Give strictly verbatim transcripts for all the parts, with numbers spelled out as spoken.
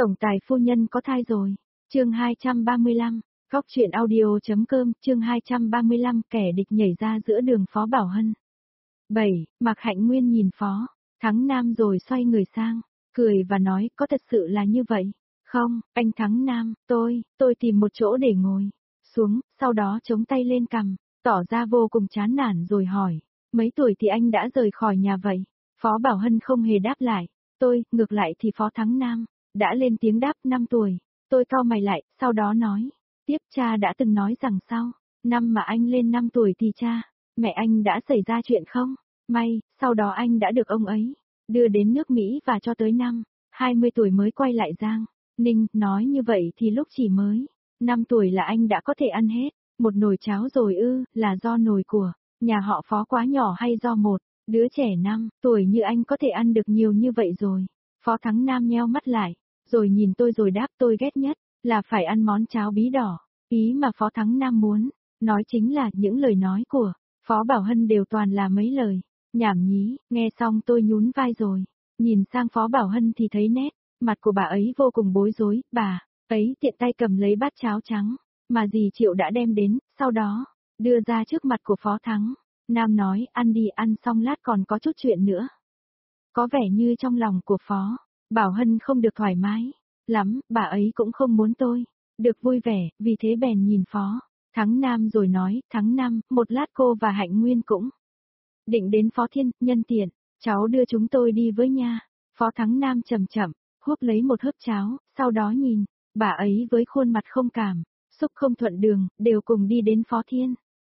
Tổng tài phu nhân có thai rồi. Chương hai trăm ba mươi lăm, Góc truyện audio.com, chương hai trăm ba mươi lăm, kẻ địch nhảy ra giữa đường Phó Bảo Hân. bảy. Mạc Hạnh Nguyên nhìn Phó Thắng Nam rồi xoay người sang, cười và nói, có thật sự là như vậy? Không, anh Thắng Nam, tôi, tôi tìm một chỗ để ngồi xuống, sau đó chống tay lên cằm, tỏ ra vô cùng chán nản rồi hỏi, mấy tuổi thì anh đã rời khỏi nhà vậy? Phó Bảo Hân không hề đáp lại, tôi, ngược lại thì Phó Thắng Nam đã lên tiếng đáp, năm tuổi. Tôi cau mày lại, sau đó nói, tiếp cha đã từng nói rằng sau năm mà anh lên năm tuổi thì cha, mẹ anh đã xảy ra chuyện không? May, sau đó anh đã được ông ấy đưa đến nước Mỹ và cho tới năm hai mươi tuổi mới quay lại Giang Ninh. Nói như vậy thì lúc chỉ mới năm tuổi là anh đã có thể ăn hết một nồi cháo rồi ư? Là do nồi của nhà họ Phó quá nhỏ hay do một đứa trẻ năm tuổi như anh có thể ăn được nhiều như vậy rồi? Phó Thắng Nam nheo mắt lại, rồi nhìn tôi rồi đáp, tôi ghét nhất là phải ăn món cháo bí đỏ. Ý mà Phó Thắng Nam muốn nói chính là những lời nói của Phó Bảo Hân đều toàn là mấy lời nhảm nhí. Nghe xong tôi nhún vai rồi nhìn sang Phó Bảo Hân thì thấy nét mặt của bà ấy vô cùng bối rối. Bà ấy tiện tay cầm lấy bát cháo trắng mà dì Triệu đã đem đến, sau đó đưa ra trước mặt của Phó Thắng Nam nói, ăn đi, ăn xong lát còn có chút chuyện nữa. Có vẻ như trong lòng của Phó Bảo Hân không được thoải mái lắm, bà ấy cũng không muốn tôi được vui vẻ, vì thế bèn nhìn Phó Thắng Nam rồi nói, Thắng Nam, một lát cô và Hạnh Nguyên cũng định đến Phó Thiên, nhân tiện, cháu đưa chúng tôi đi với nha. Phó Thắng Nam chậm chậm húp lấy một hớp cháo, sau đó nhìn bà ấy với khuôn mặt không cảm xúc, không thuận đường, đều cùng đi đến Phó Thiên.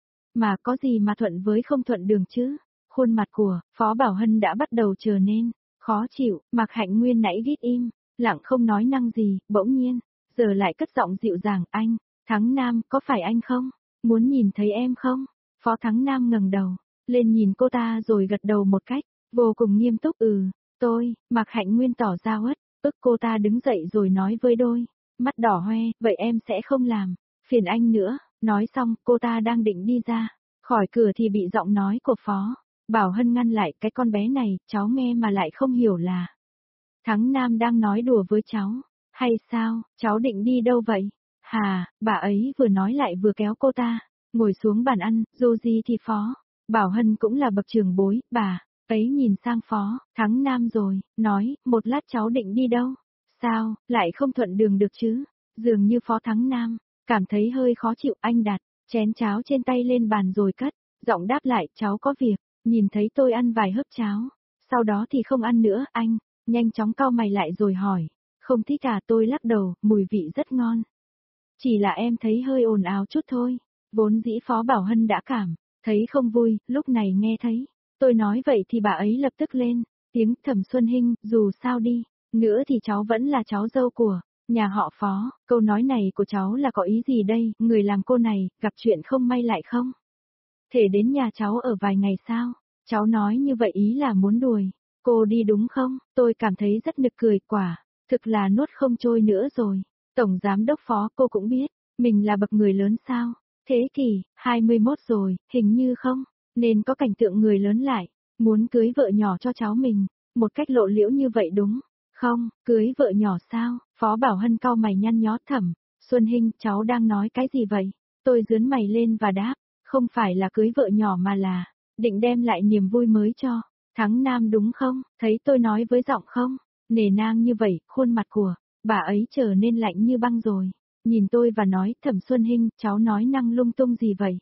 Mà có gì mà thuận với không thuận đường chứ? Khuôn mặt của Phó Bảo Hân đã bắt đầu trở nên khó chịu. Mạc Hạnh Nguyên nãy ghít im lặng không nói năng gì, bỗng nhiên giờ lại cất giọng dịu dàng, anh Thắng Nam, có phải anh không muốn nhìn thấy em không? Phó Thắng Nam ngẩng đầu lên nhìn cô ta rồi gật đầu một cách vô cùng nghiêm túc, ừ, tôi. Mạc Hạnh Nguyên tỏ ra uất ức. Cô ta đứng dậy rồi nói với đôi mắt đỏ hoe, vậy em sẽ không làm phiền anh nữa. Nói xong, cô ta đang định đi ra khỏi cửa thì bị giọng nói của Phó Bảo Hân ngăn lại, cái con bé này, cháu nghe mà lại không hiểu là Thắng Nam đang nói đùa với cháu, hay sao? Cháu định đi đâu vậy? Hà, bà ấy vừa nói lại vừa kéo cô ta ngồi xuống bàn ăn. Dù gì thì Phó Bảo Hân cũng là bậc trưởng bối. Bà ấy nhìn sang Phó Thắng Nam rồi nói, một lát cháu định đi đâu? Sao, lại không thuận đường được chứ? Dường như Phó Thắng Nam cảm thấy hơi khó chịu. Anh đặt chén cháo trên tay lên bàn rồi cất giọng đáp lại, cháu có việc. Nhìn thấy tôi ăn vài hớp cháo, sau đó thì không ăn nữa. Anh nhanh chóng cau mày lại rồi hỏi, không thích à? Tôi lắc đầu, mùi vị rất ngon. Chỉ là em thấy hơi ồn ào chút thôi. Vốn dĩ Phó Bảo Hân đã cảm thấy không vui, lúc này nghe thấy tôi nói vậy thì bà ấy lập tức lên tiếng, Thẩm Xuân Hinh, dù sao đi nữa thì cháu vẫn là cháu dâu của nhà họ Phó. Câu nói này của cháu là có ý gì đây? Người làm cô này gặp chuyện không may lại không thể đến nhà cháu ở vài ngày sao? Cháu nói như vậy ý là muốn đuổi cô đi đúng không? Tôi cảm thấy rất nực cười, quả thực là nuốt không trôi nữa rồi. Tổng giám đốc Phó, cô cũng biết mình là bậc người lớn sao? Thế kỷ hai mươi mốt rồi, hình như không nên có cảnh tượng người lớn lại muốn cưới vợ nhỏ cho cháu mình một cách lộ liễu như vậy đúng không? Cưới vợ nhỏ sao? Phó Bảo Hân cau mày nhăn nhó. Thẩm Xuân Hinh, cháu đang nói cái gì vậy? Tôi giương mày lên và đáp, không phải là cưới vợ nhỏ mà là định đem lại niềm vui mới cho Thắng Nam đúng không? Thấy tôi nói với giọng không nề nang như vậy, khuôn mặt của bà ấy trở nên lạnh như băng rồi. Nhìn tôi và nói, Thẩm Xuân Hinh, cháu nói năng lung tung gì vậy?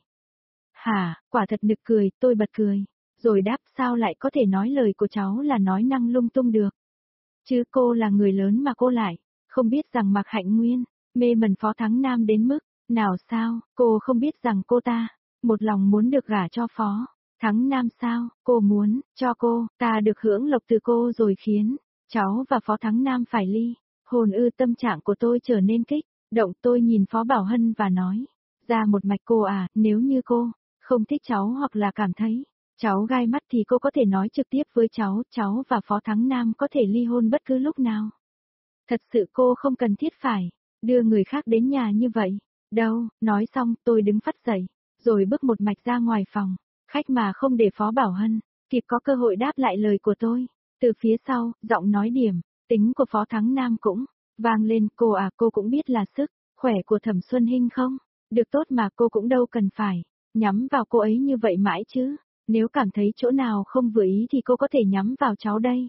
Hả, quả thật nực cười. Tôi bật cười rồi đáp, sao lại có thể nói lời của cháu là nói năng lung tung được? Chứ cô là người lớn mà cô lại không biết rằng Mạc Hạnh Nguyên mê mẩn Phó Thắng Nam đến mức nào sao? Cô không biết rằng cô ta một lòng muốn được gả cho Phó Thắng Nam sao? Cô muốn cho cô ta được hưởng lộc từ cô rồi khiến cháu và Phó Thắng Nam phải ly hôn ư? Tâm trạng của tôi trở nên kích động. Tôi nhìn Phó Bảo Hân và nói ra một mạch, cô à, nếu như cô không thích cháu hoặc là cảm thấy cháu gai mắt thì cô có thể nói trực tiếp với cháu, cháu và Phó Thắng Nam có thể ly hôn bất cứ lúc nào. Thật sự cô không cần thiết phải đưa người khác đến nhà như vậy đâu. Nói xong, tôi đứng phắt dậy rồi bước một mạch ra ngoài phòng khách mà không để Phó Bảo Hân kịp có cơ hội đáp lại lời của tôi. Từ phía sau, giọng nói điểm tính của Phó Thắng Nam cũng Vang lên, cô à, cô cũng biết là sức khỏe của Thẩm Xuân Hinh không? Được tốt mà cô cũng đâu cần phải nhắm vào cô ấy như vậy mãi chứ. Nếu cảm thấy chỗ nào không vừa ý thì cô có thể nhắm vào cháu đây.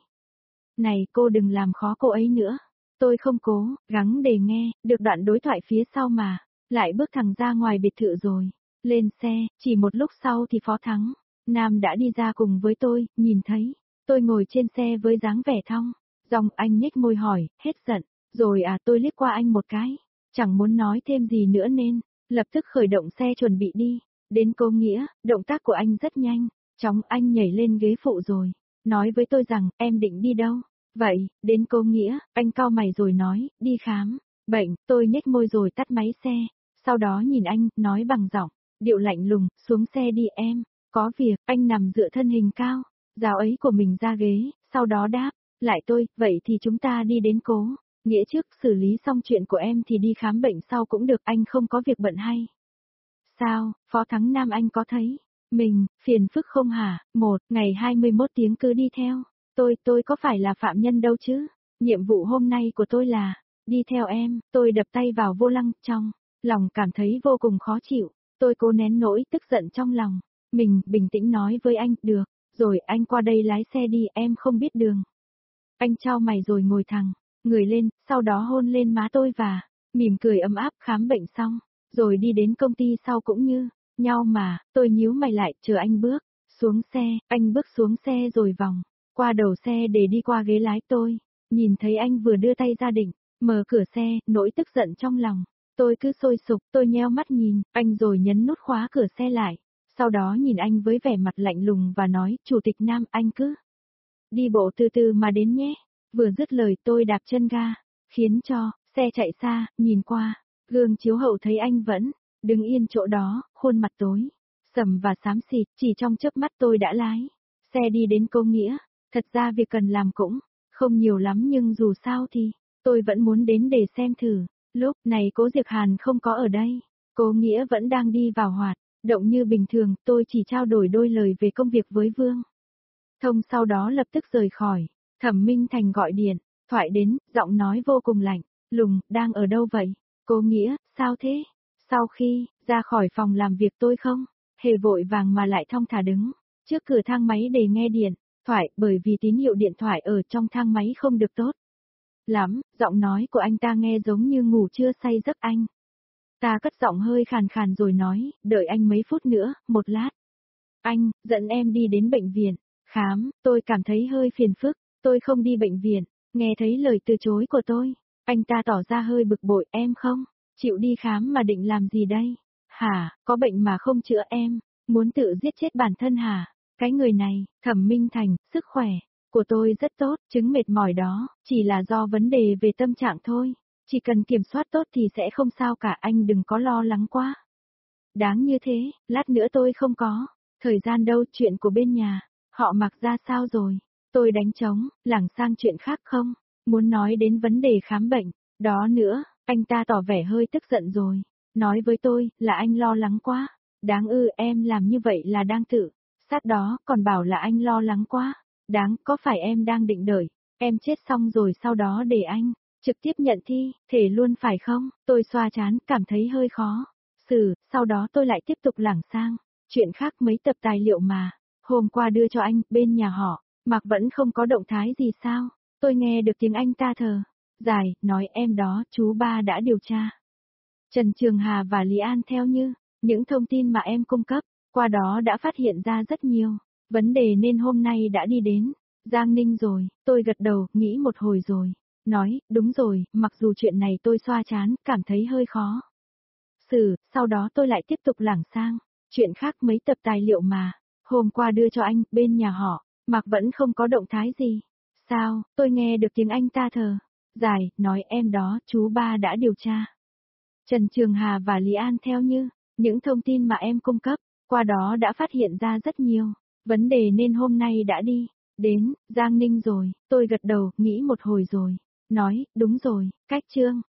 Này cô đừng làm khó cô ấy nữa. Tôi không cố, gắng để nghe, được đoạn đối thoại phía sau mà. Lại bước thẳng ra ngoài biệt thự rồi. Lên xe, chỉ một lúc sau thì Phó Thắng Nam đã đi ra cùng với tôi, nhìn thấy. Tôi ngồi trên xe với dáng vẻ thong. Dòng anh nhếch môi hỏi, hết giận. Rồi à, tôi liếc qua anh một cái. Chẳng muốn nói thêm gì nữa nên, lập tức khởi động xe chuẩn bị đi. Đến Cô Nghĩa, động tác của anh rất nhanh. Chóng anh nhảy lên ghế phụ rồi. Nói với tôi rằng, em định đi đâu? Vậy, đến Cô Nghĩa, anh cau mày rồi nói, đi khám bệnh. Tôi nhếch môi rồi tắt máy xe. Sau đó nhìn anh, nói bằng giọng điệu lạnh lùng, xuống xe đi em. Có việc, anh nằm dựa thân hình cao, giáo ấy của mình ra ghế, sau đó đáp lại tôi, vậy thì chúng ta đi đến Cố Nghĩa trước, xử lý xong chuyện của em thì đi khám bệnh sau cũng được, anh không có việc bận hay sao? Phó Thắng Nam anh có thấy mình phiền phức không hả? Một, ngày hai mươi mốt tiếng cứ đi theo tôi, tôi có phải là phạm nhân đâu chứ? Nhiệm vụ hôm nay của tôi là đi theo em. Tôi đập tay vào vô lăng, trong lòng cảm thấy vô cùng khó chịu. Tôi cố nén nỗi tức giận trong lòng. Mình bình tĩnh nói với anh, được rồi, anh qua đây lái xe đi, em không biết đường. Anh chau mày rồi ngồi thẳng người lên, sau đó hôn lên má tôi và mỉm cười ấm áp. Khám bệnh xong rồi đi đến công ty sau cũng như nhau mà. Tôi nhíu mày lại, chờ anh bước xuống xe. Anh bước xuống xe rồi vòng qua đầu xe để đi qua ghế lái. Tôi nhìn thấy anh vừa đưa tay ra định mở cửa xe, nỗi tức giận trong lòng tôi cứ sôi sục. Tôi nheo mắt nhìn anh rồi nhấn nút khóa cửa xe lại. Sau đó nhìn anh với vẻ mặt lạnh lùng và nói, Chủ tịch Nam, anh cứ đi bộ từ từ mà đến nhé. Vừa dứt lời tôi đạp chân ga, khiến cho xe chạy xa. Nhìn qua gương chiếu hậu thấy anh vẫn đứng yên chỗ đó, khuôn mặt tối sầm và xám xịt. Chỉ trong chớp mắt tôi đã lái xe đi đến Cô Nghĩa. Thật ra việc cần làm cũng không nhiều lắm, nhưng dù sao thì tôi vẫn muốn đến để xem thử. Lúc này Cố Diệp Hàn không có ở đây, Cô Nghĩa vẫn đang đi vào hoạt động như bình thường. Tôi chỉ trao đổi đôi lời về công việc với Vương Thông, sau đó lập tức rời khỏi. Thẩm Minh Thành gọi điện thoại đến, giọng nói vô cùng lạnh lùng, đang ở đâu vậy? Cô Nghĩa, sao thế? Sau khi ra khỏi phòng làm việc tôi không hề vội vàng mà lại thong thả đứng trước cửa thang máy để nghe điện thoại, bởi vì tín hiệu điện thoại ở trong thang máy không được tốt lắm. Giọng nói của anh ta nghe giống như ngủ chưa say giấc. Anh ta cất giọng hơi khàn khàn rồi nói, đợi anh mấy phút nữa, một lát. Anh dẫn em đi đến bệnh viện khám. Tôi cảm thấy hơi phiền phức, tôi không đi bệnh viện. Nghe thấy lời từ chối của tôi, anh ta tỏ ra hơi bực bội, em không chịu đi khám mà định làm gì đây? Hả, có bệnh mà không chữa, em muốn tự giết chết bản thân hả? Cái người này, Thẩm Minh Thành, sức khỏe của tôi rất tốt, chứng mệt mỏi đó chỉ là do vấn đề về tâm trạng thôi. Chỉ cần kiểm soát tốt thì sẽ không sao cả, anh đừng có lo lắng quá. Đáng như thế, lát nữa tôi không có thời gian đâu. Chuyện của bên nhà họ Mặc ra sao rồi? Tôi đánh trống, lảng sang chuyện khác không muốn nói đến vấn đề khám bệnh đó nữa. Anh ta tỏ vẻ hơi tức giận rồi nói với tôi là anh lo lắng quá. Đáng ư, em làm như vậy là đang tự sát đó, còn bảo là anh lo lắng quá. Đáng, có phải em đang định đợi em chết xong rồi sau đó để anh trực tiếp nhận thi thể luôn phải không? Tôi xoa trán, cảm thấy hơi khó xử. Sau đó tôi lại tiếp tục lảng sang chuyện khác. Mấy tập tài liệu mà hôm qua đưa cho anh, bên nhà họ Mặc vẫn không có động thái gì sao? Tôi nghe được tiếng anh ta thở dài, nói em đó, chú ba đã điều tra Trần Trường Hà và Lý An theo như những thông tin mà em cung cấp, qua đó đã phát hiện ra rất nhiều vấn đề nên hôm nay đã đi đến Giang Ninh rồi. Tôi gật đầu, nghĩ một hồi rồi nói, đúng rồi, mặc dù chuyện này tôi xoa trán, cảm thấy hơi khó xử. Sau đó tôi lại tiếp tục lảng sang chuyện khác. Mấy tập tài liệu mà hôm qua đưa cho anh, bên nhà họ Mặc vẫn không có động thái gì sao? Tôi nghe được tiếng anh ta thở dài, nói em đó, chú ba đã điều tra Trần Trường Hà và Lý An theo như những thông tin mà em cung cấp, qua đó đã phát hiện ra rất nhiều vấn đề nên hôm nay đã đi đến Giang Ninh rồi. Tôi gật đầu, nghĩ một hồi rồi nói, đúng rồi, cách chương